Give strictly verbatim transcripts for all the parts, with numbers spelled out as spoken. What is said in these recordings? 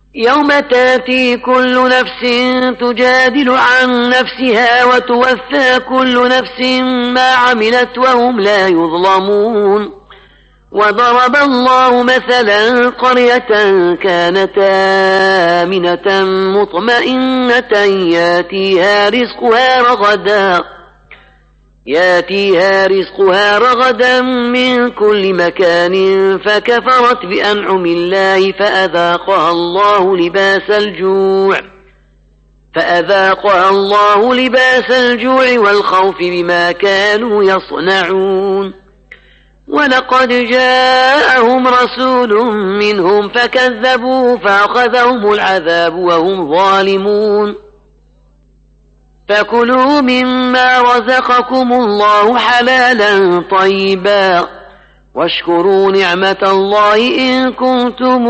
يوم تاتي كل نفس تجادل عن نفسها وتوفى كل نفس ما عملت وهم لا يظلمون. وضرب الله مثلا قرية كانت آمنة مطمئنة ياتيها رزقها رغدا ياتيها رزقها رغدا من كل مكان فكفرت بأنعم الله فأذاقها الله لباس الجوع فأذاقها الله لباس الجوع والخوف بما كانوا يصنعون. ولقد جاءهم رسول منهم فكذبوا فأخذهم العذاب وهم ظالمون. فكلوا مما رزقكم الله حلالا طيبا واشكروا نعمة الله إن كنتم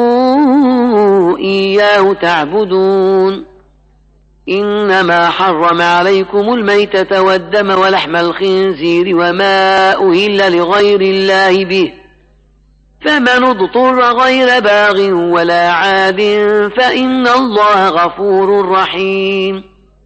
إياه تعبدون. إنما حرم عليكم الميتة والدم ولحم الخنزير وما أهل لغير الله به فمن اضطر غير باغ ولا عاد فإن الله غفور رحيم.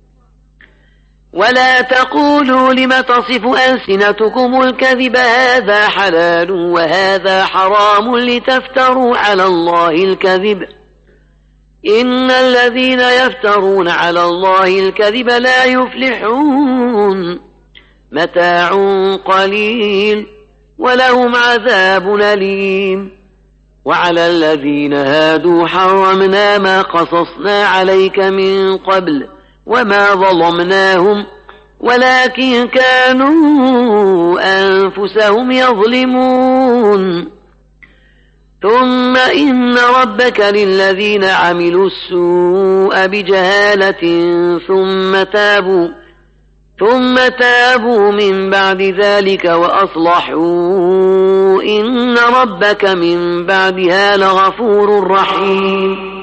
ولا تقولوا لم تصف ألسنتكم الكذب هذا حلال وهذا حرام لتفتروا على الله الكذب إن الذين يفترون على الله الكذب لا يفلحون. متاع قليل ولهم عذاب أليم. وعلى الذين هادوا حرمنا ما قصصنا عليك من قبل وما ظلمناهم ولكن كانوا أنفسهم يظلمون. ثم إن ربك للذين عملوا السوء بجهالة ثم تابوا ثم تابوا من بعد ذلك وأصلحوا إن ربك من بعدها لغفور رحيم.